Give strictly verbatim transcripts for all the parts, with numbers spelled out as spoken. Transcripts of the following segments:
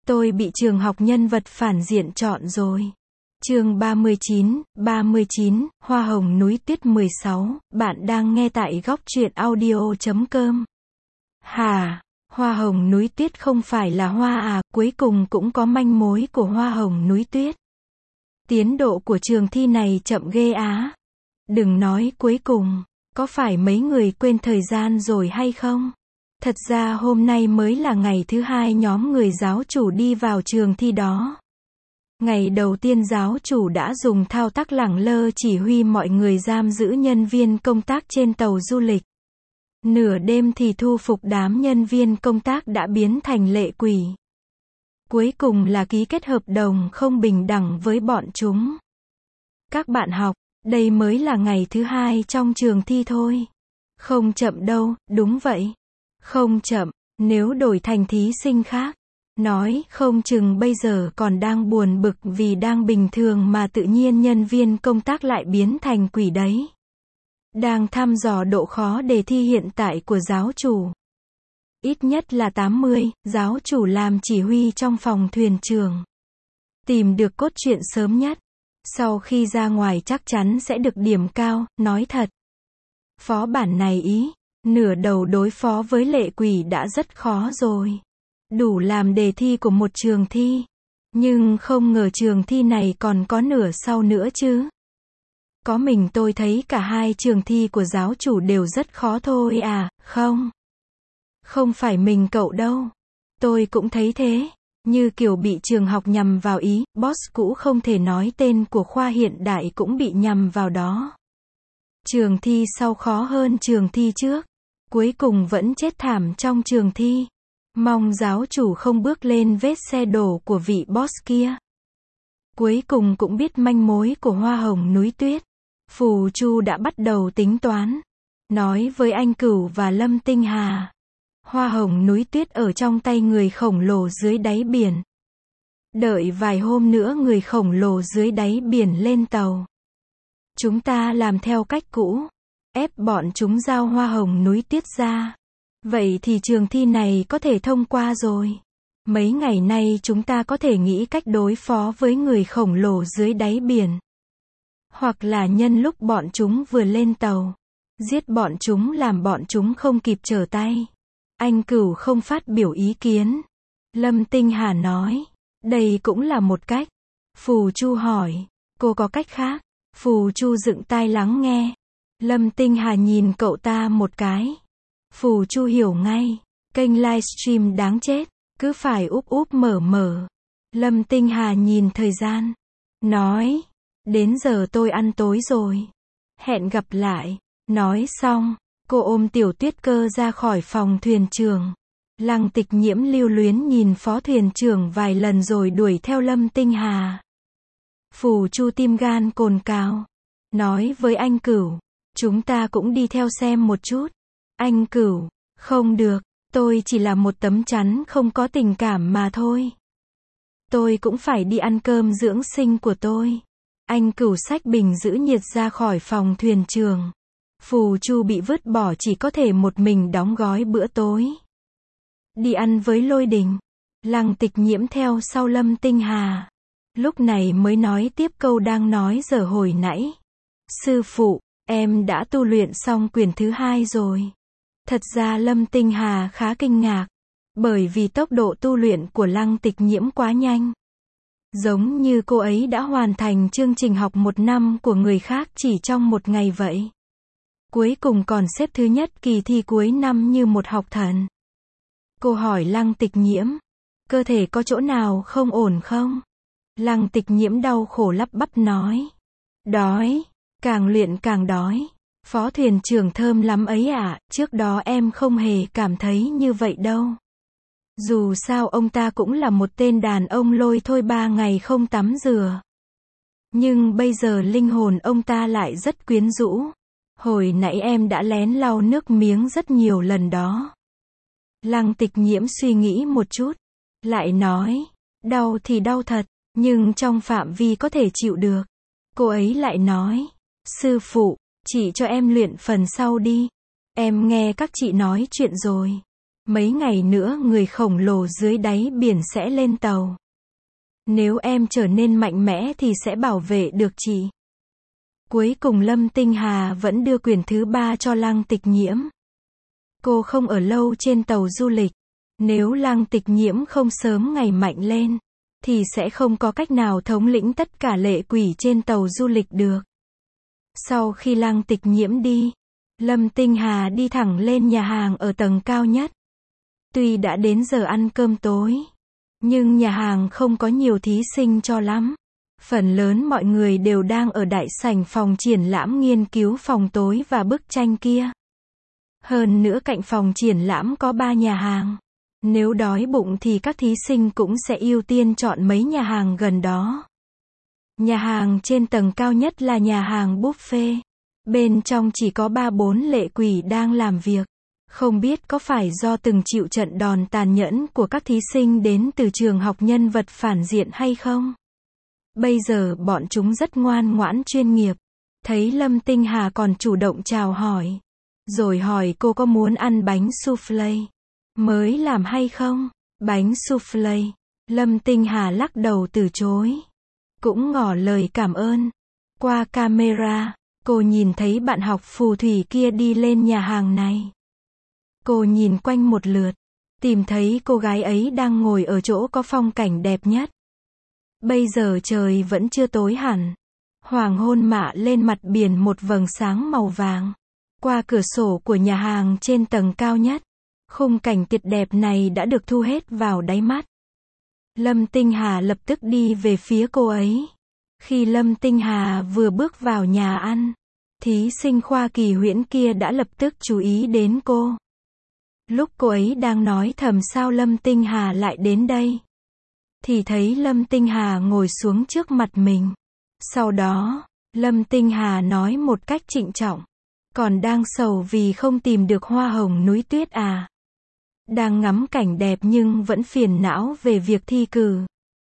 Tôi bị trường học nhân vật phản diện chọn rồi. Chương ba mươi chín, ba mươi chín, Hoa hồng núi tuyết mười sáu, bạn đang nghe tại góc truyện audio chấm com. Hà, hoa hồng núi tuyết không phải là hoa à, cuối cùng cũng có manh mối của hoa hồng núi tuyết. Tiến độ của trường thi này chậm ghê á. Đừng nói cuối cùng, có phải mấy người quên thời gian rồi hay không? Thật ra hôm nay mới là ngày thứ hai nhóm người giáo chủ đi vào trường thi đó. Ngày đầu tiên giáo chủ đã dùng thao tác lẳng lơ chỉ huy mọi người giam giữ nhân viên công tác trên tàu du lịch. Nửa đêm thì thu phục đám nhân viên công tác đã biến thành lệ quỷ. Cuối cùng là ký kết hợp đồng không bình đẳng với bọn chúng. Các bạn học, đây mới là ngày thứ hai trong trường thi thôi. Không chậm đâu, đúng vậy. Không chậm, nếu đổi thành thí sinh khác. Nói, không chừng bây giờ còn đang buồn bực vì đang bình thường mà tự nhiên nhân viên công tác lại biến thành quỷ đấy. Đang thăm dò độ khó đề thi hiện tại của giáo chủ. Ít nhất là tám mươi, giáo chủ làm chỉ huy trong phòng thuyền trưởng. Tìm được cốt truyện sớm nhất. Sau khi ra ngoài chắc chắn sẽ được điểm cao, nói thật. Phó bản này ý, nửa đầu đối phó với lệ quỷ đã rất khó rồi. Đủ làm đề thi của một trường thi. Nhưng không ngờ trường thi này còn có nửa sau nữa chứ. Có mình tôi thấy cả hai trường thi của giáo chủ đều rất khó thôi à, không? Không phải mình cậu đâu. Tôi cũng thấy thế. Như kiểu bị trường học nhằm vào ý, boss cũ không thể nói tên của khoa hiện đại cũng bị nhằm vào đó. Trường thi sau khó hơn trường thi trước. Cuối cùng vẫn chết thảm trong trường thi. Mong giáo chủ không bước lên vết xe đổ của vị boss kia. Cuối cùng cũng biết manh mối của hoa hồng núi tuyết. Phù Chu đã bắt đầu tính toán. Nói với anh Cửu và Lâm Tinh Hà. Hoa hồng núi tuyết ở trong tay người khổng lồ dưới đáy biển. Đợi vài hôm nữa người khổng lồ dưới đáy biển lên tàu. Chúng ta làm theo cách cũ. Ép bọn chúng giao hoa hồng núi tuyết ra. Vậy thì trường thi này có thể thông qua rồi. Mấy ngày nay chúng ta có thể nghĩ cách đối phó với người khổng lồ dưới đáy biển. Hoặc là nhân lúc bọn chúng vừa lên tàu. Giết bọn chúng làm bọn chúng không kịp trở tay. Anh Cửu không phát biểu ý kiến. Lâm Tinh Hà nói. Đây cũng là một cách. Phù Chu hỏi. Cô có cách khác? Phù Chu dựng tai lắng nghe. Lâm Tinh Hà nhìn cậu ta một cái. Phù Chu hiểu ngay. Kênh livestream đáng chết. Cứ phải úp úp mở mở. Lâm Tinh Hà nhìn thời gian. Nói. Đến giờ tôi ăn tối rồi. Hẹn gặp lại. Nói xong. Cô ôm Tiểu Tuyết Cơ ra khỏi phòng thuyền trưởng. Lăng Tịch Nhiễm lưu luyến nhìn phó thuyền trưởng vài lần rồi đuổi theo Lâm Tinh Hà. Phù Chu tim gan cồn cào. Nói với anh Cửu. Chúng ta cũng đi theo xem một chút. Anh Cửu. Không được. Tôi chỉ là một tấm chắn không có tình cảm mà thôi. Tôi cũng phải đi ăn cơm dưỡng sinh của tôi. Anh Cửu xách bình giữ nhiệt ra khỏi phòng thuyền trưởng. Phù Chu bị vứt bỏ chỉ có thể một mình đóng gói bữa tối. Đi ăn với Lôi Đình. Lăng Tịch Nhiễm theo sau Lâm Tinh Hà. Lúc này mới nói tiếp câu đang nói dở hồi nãy. Sư phụ, em đã tu luyện xong quyển thứ hai rồi. Thật ra Lâm Tinh Hà khá kinh ngạc. Bởi vì tốc độ tu luyện của Lăng Tịch Nhiễm quá nhanh. Giống như cô ấy đã hoàn thành chương trình học một năm của người khác chỉ trong một ngày vậy. Cuối cùng còn xếp thứ nhất kỳ thi cuối năm như một học thần. Cô hỏi Lăng Tịch Nhiễm. Cơ thể có chỗ nào không ổn không? Lăng Tịch Nhiễm đau khổ lắp bắp nói. Đói. Càng luyện càng đói. Phó thuyền trưởng thơm lắm ấy ạ, trước đó em không hề cảm thấy như vậy đâu. Dù sao ông ta cũng là một tên đàn ông lôi thôi ba ngày không tắm rửa. Nhưng bây giờ linh hồn ông ta lại rất quyến rũ. Hồi nãy em đã lén lau nước miếng rất nhiều lần đó. Lăng Tịch Nhiễm suy nghĩ một chút. Lại nói, đau thì đau thật, nhưng trong phạm vi có thể chịu được. Cô ấy lại nói, sư phụ, chị cho em luyện phần sau đi. Em nghe các chị nói chuyện rồi. Mấy ngày nữa người khổng lồ dưới đáy biển sẽ lên tàu. Nếu em trở nên mạnh mẽ thì sẽ bảo vệ được chị. Cuối cùng Lâm Tinh Hà vẫn đưa quyển thứ ba cho Lăng Tịch Nhiễm. Cô không ở lâu trên tàu du lịch. Nếu Lăng Tịch Nhiễm không sớm ngày mạnh lên, thì sẽ không có cách nào thống lĩnh tất cả lệ quỷ trên tàu du lịch được. Sau khi Lăng Tịch Nhiễm đi, Lâm Tinh Hà đi thẳng lên nhà hàng ở tầng cao nhất. Tuy đã đến giờ ăn cơm tối, nhưng nhà hàng không có nhiều thí sinh cho lắm. Phần lớn mọi người đều đang ở đại sảnh phòng triển lãm nghiên cứu phòng tối và bức tranh kia. Hơn nữa cạnh phòng triển lãm có ba nhà hàng. Nếu đói bụng thì các thí sinh cũng sẽ ưu tiên chọn mấy nhà hàng gần đó. Nhà hàng trên tầng cao nhất là nhà hàng buffet. Bên trong chỉ có ba bốn lệ quỷ đang làm việc. Không biết có phải do từng chịu trận đòn tàn nhẫn của các thí sinh đến từ trường học nhân vật phản diện hay không? Bây giờ bọn chúng rất ngoan ngoãn chuyên nghiệp. Thấy Lâm Tinh Hà còn chủ động chào hỏi. Rồi hỏi cô có muốn ăn bánh soufflé mới làm hay không? Bánh soufflé. Lâm Tinh Hà lắc đầu từ chối. Cũng ngỏ lời cảm ơn. Qua camera, cô nhìn thấy bạn học phù thủy kia đi lên nhà hàng này. Cô nhìn quanh một lượt, tìm thấy cô gái ấy đang ngồi ở chỗ có phong cảnh đẹp nhất. Bây giờ trời vẫn chưa tối hẳn. Hoàng hôn mạ lên mặt biển một vầng sáng màu vàng. Qua cửa sổ của nhà hàng trên tầng cao nhất, khung cảnh tuyệt đẹp này đã được thu hết vào đáy mắt. Lâm Tinh Hà lập tức đi về phía cô ấy. Khi Lâm Tinh Hà vừa bước vào nhà ăn, thí sinh khoa Kỳ Huyễn kia đã lập tức chú ý đến cô. Lúc cô ấy đang nói thầm sao Lâm Tinh Hà lại đến đây, thì thấy Lâm Tinh Hà ngồi xuống trước mặt mình. Sau đó, Lâm Tinh Hà nói một cách trịnh trọng. Còn đang sầu vì không tìm được hoa hồng núi tuyết à? Đang ngắm cảnh đẹp nhưng vẫn phiền não về việc thi cử.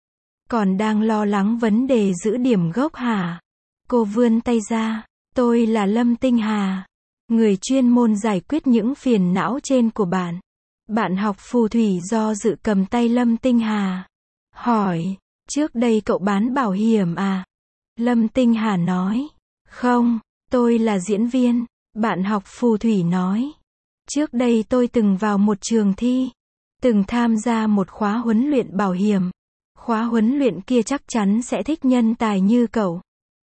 Còn đang lo lắng vấn đề giữ điểm gốc hả? Cô vươn tay ra. Tôi là Lâm Tinh Hà, người chuyên môn giải quyết những phiền não trên của bạn. Bạn học phù thủy do dự cầm tay Lâm Tinh Hà. Hỏi, trước đây cậu bán bảo hiểm à? Lâm Tinh Hà nói, không, tôi là diễn viên. Bạn học phù thủy nói, trước đây tôi từng vào một trường thi, từng tham gia một khóa huấn luyện bảo hiểm. Khóa huấn luyện kia chắc chắn sẽ thích nhân tài như cậu.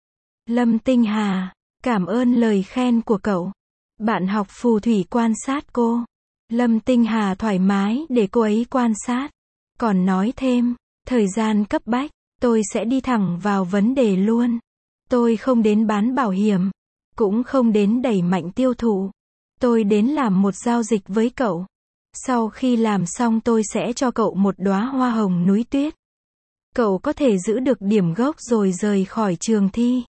Lâm Tinh Hà, cảm ơn lời khen của cậu. Bạn học phù thủy quan sát cô. Lâm Tinh Hà thoải mái để cô ấy quan sát. Còn nói thêm, thời gian cấp bách, tôi sẽ đi thẳng vào vấn đề luôn. Tôi không đến bán bảo hiểm, cũng không đến đẩy mạnh tiêu thụ. Tôi đến làm một giao dịch với cậu. Sau khi làm xong tôi sẽ cho cậu một đóa hoa hồng núi tuyết. Cậu có thể giữ được điểm gốc rồi rời khỏi trường thi.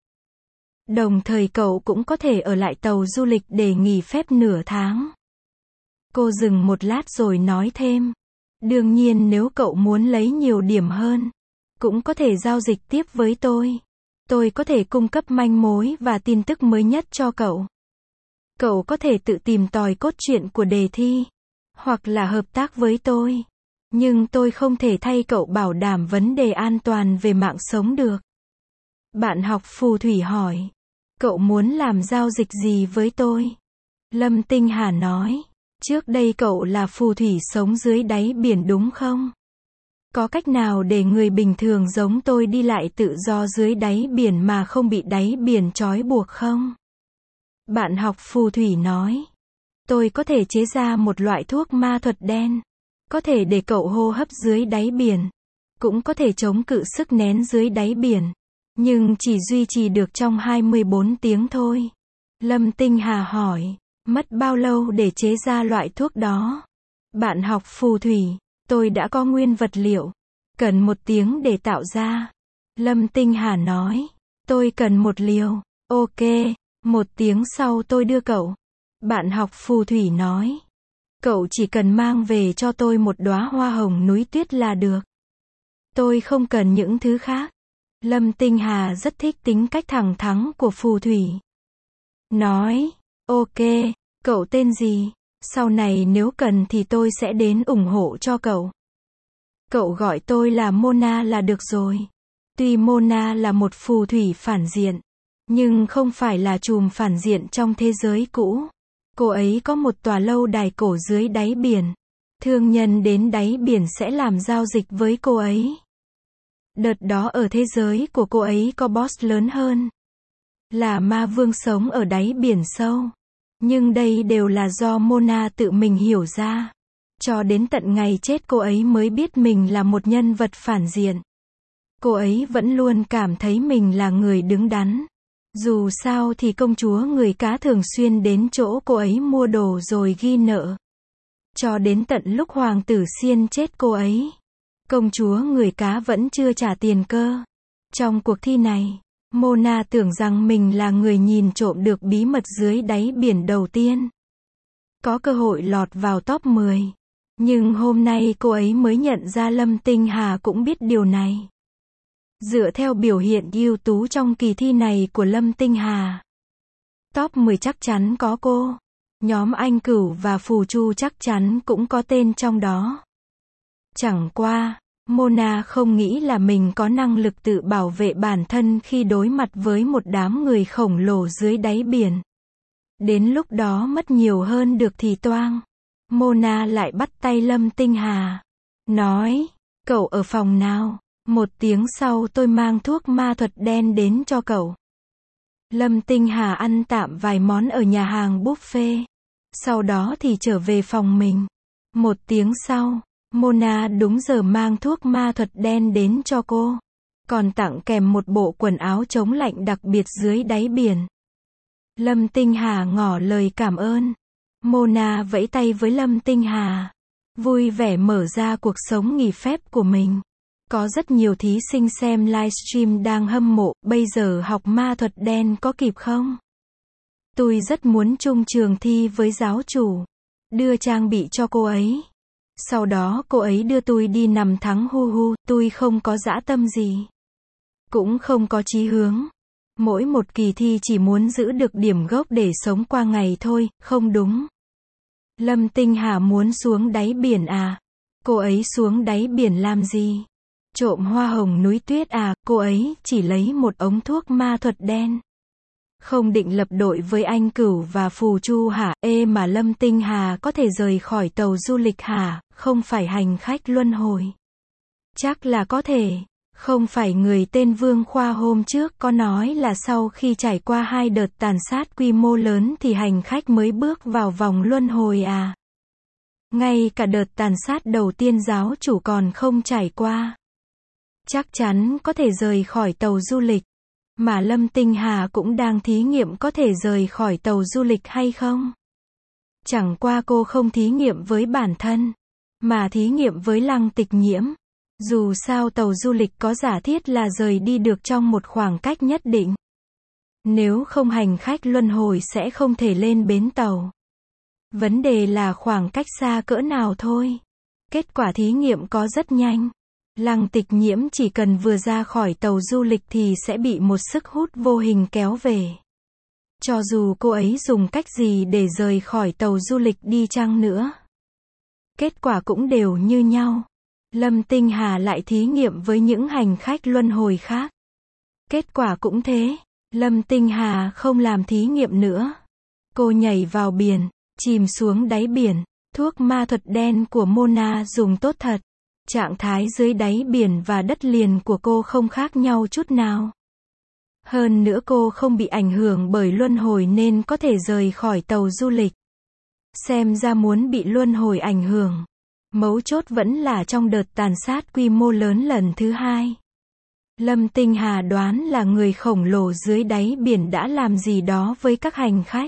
Đồng thời cậu cũng có thể ở lại tàu du lịch để nghỉ phép nửa tháng. Cô dừng một lát rồi nói thêm. Đương nhiên nếu cậu muốn lấy nhiều điểm hơn, cũng có thể giao dịch tiếp với tôi. Tôi có thể cung cấp manh mối và tin tức mới nhất cho cậu. Cậu có thể tự tìm tòi cốt truyện của đề thi, hoặc là hợp tác với tôi. Nhưng tôi không thể thay cậu bảo đảm vấn đề an toàn về mạng sống được. Bạn học phù thủy hỏi, cậu muốn làm giao dịch gì với tôi? Lâm Tinh Hà nói, trước đây cậu là phù thủy sống dưới đáy biển đúng không? Có cách nào để người bình thường giống tôi đi lại tự do dưới đáy biển mà không bị đáy biển trói buộc không? Bạn học phù thủy nói, tôi có thể chế ra một loại thuốc ma thuật đen, có thể để cậu hô hấp dưới đáy biển, cũng có thể chống cự sức nén dưới đáy biển, nhưng chỉ duy trì được trong hai mươi bốn tiếng thôi. Lâm Tinh Hà hỏi, mất bao lâu để chế ra loại thuốc đó? Bạn học phù thủy, tôi đã có nguyên vật liệu, cần một tiếng để tạo ra. Lâm Tinh Hà nói, tôi cần một liều. Ok, một tiếng sau tôi đưa cậu. Bạn học phù thủy nói, cậu chỉ cần mang về cho tôi một đóa hoa hồng núi tuyết là được. Tôi không cần những thứ khác. Lâm Tinh Hà rất thích tính cách thẳng thắn của phù thủy. Nói, ok, cậu tên gì? Sau này nếu cần thì tôi sẽ đến ủng hộ cho cậu. Cậu gọi tôi là Mona là được rồi. Tuy Mona là một phù thủy phản diện, nhưng không phải là trùm phản diện trong thế giới cũ. Cô ấy có một tòa lâu đài cổ dưới đáy biển. Thương nhân đến đáy biển sẽ làm giao dịch với cô ấy. Đợt đó ở thế giới của cô ấy có boss lớn hơn, là ma vương sống ở đáy biển sâu. Nhưng đây đều là do Mona tự mình hiểu ra. Cho đến tận ngày chết cô ấy mới biết mình là một nhân vật phản diện. Cô ấy vẫn luôn cảm thấy mình là người đứng đắn. Dù sao thì công chúa người cá thường xuyên đến chỗ cô ấy mua đồ rồi ghi nợ. Cho đến tận lúc hoàng tử xiên chết cô ấy, công chúa người cá vẫn chưa trả tiền cơ. Trong cuộc thi này, Mona tưởng rằng mình là người nhìn trộm được bí mật dưới đáy biển đầu tiên. Có cơ hội lọt vào top mười. Nhưng hôm nay cô ấy mới nhận ra Lâm Tinh Hà cũng biết điều này. Dựa theo biểu hiện ưu tú trong kỳ thi này của Lâm Tinh Hà, top mười chắc chắn có cô. Nhóm Anh Cửu và Phù Chu chắc chắn cũng có tên trong đó. Chẳng qua, Mona không nghĩ là mình có năng lực tự bảo vệ bản thân khi đối mặt với một đám người khổng lồ dưới đáy biển. Đến lúc đó mất nhiều hơn được thì toang. Mona lại bắt tay Lâm Tinh Hà. Nói, cậu ở phòng nào? Một tiếng sau tôi mang thuốc ma thuật đen đến cho cậu. Lâm Tinh Hà ăn tạm vài món ở nhà hàng buffet. Sau đó thì trở về phòng mình. Một tiếng sau, Mona đúng giờ mang thuốc ma thuật đen đến cho cô. Còn tặng kèm một bộ quần áo chống lạnh đặc biệt dưới đáy biển. Lâm Tinh Hà ngỏ lời cảm ơn. Mona vẫy tay với Lâm Tinh Hà, vui vẻ mở ra cuộc sống nghỉ phép của mình. Có rất nhiều thí sinh xem livestream đang hâm mộ, bây giờ học ma thuật đen có kịp không? Tôi rất muốn chung trường thi với giáo chủ, đưa trang bị cho cô ấy. Sau đó cô ấy đưa tôi đi nằm thắng hu hu, tôi không có dã tâm gì, cũng không có chí hướng. Mỗi một kỳ thi chỉ muốn giữ được điểm gốc để sống qua ngày thôi, không đúng. Lâm Tinh Hà muốn xuống đáy biển à? Cô ấy xuống đáy biển làm gì? Trộm hoa hồng núi tuyết à? Cô ấy chỉ lấy một ống thuốc ma thuật đen. Không định lập đội với Anh Cửu và Phù Chu hả? Ê mà Lâm Tinh Hà có thể rời khỏi tàu du lịch hả? Không phải hành khách luân hồi. Chắc là có thể. Không phải người tên Vương Khoa hôm trước có nói là sau khi trải qua hai đợt tàn sát quy mô lớn thì hành khách mới bước vào vòng luân hồi à? Ngay cả đợt tàn sát đầu tiên giáo chủ còn không trải qua. Chắc chắn có thể rời khỏi tàu du lịch. Mà Lâm Tinh Hà cũng đang thí nghiệm có thể rời khỏi tàu du lịch hay không? Chẳng qua cô không thí nghiệm với bản thân, mà thí nghiệm với Lăng Tịch Nhiễm. Dù sao tàu du lịch có giả thiết là rời đi được trong một khoảng cách nhất định. Nếu không hành khách luân hồi sẽ không thể lên bến tàu. Vấn đề là khoảng cách xa cỡ nào thôi. Kết quả thí nghiệm có rất nhanh. Lăng Tịch Nhiễm chỉ cần vừa ra khỏi tàu du lịch thì sẽ bị một sức hút vô hình kéo về. Cho dù cô ấy dùng cách gì để rời khỏi tàu du lịch đi chăng nữa, kết quả cũng đều như nhau. Lâm Tinh Hà lại thí nghiệm với những hành khách luân hồi khác. Kết quả cũng thế. Lâm Tinh Hà không làm thí nghiệm nữa. Cô nhảy vào biển, chìm xuống đáy biển. Thuốc ma thuật đen của Mona dùng tốt thật. Trạng thái dưới đáy biển và đất liền của cô không khác nhau chút nào. Hơn nữa cô không bị ảnh hưởng bởi luân hồi nên có thể rời khỏi tàu du lịch. Xem ra muốn bị luân hồi ảnh hưởng, mấu chốt vẫn là trong đợt tàn sát quy mô lớn lần thứ hai. Lâm Tinh Hà đoán là người khổng lồ dưới đáy biển đã làm gì đó với các hành khách,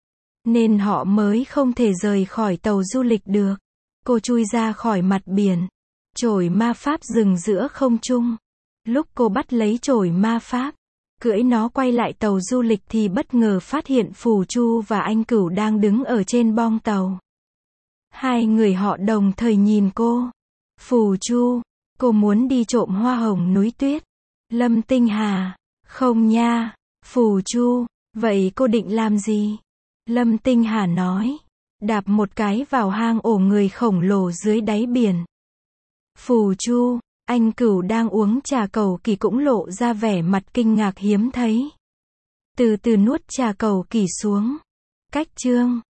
nên họ mới không thể rời khỏi tàu du lịch được. Cô chui ra khỏi mặt biển. Chổi ma pháp dừng giữa không trung. Lúc cô bắt lấy chổi ma pháp, cưỡi nó quay lại tàu du lịch thì bất ngờ phát hiện Phù Chu và Anh Cửu đang đứng ở trên bong tàu. Hai người họ đồng thời nhìn cô. Phù Chu, cô muốn đi trộm hoa hồng núi tuyết. Lâm Tinh Hà, không nha. Phù Chu, vậy cô định làm gì? Lâm Tinh Hà nói, đạp một cái vào hang ổ người khổng lồ dưới đáy biển. Phù Chu, anh Cửu đang uống trà cầu kỳ cũng lộ ra vẻ mặt kinh ngạc hiếm thấy. Từ từ nuốt trà cầu kỳ xuống. Cách chương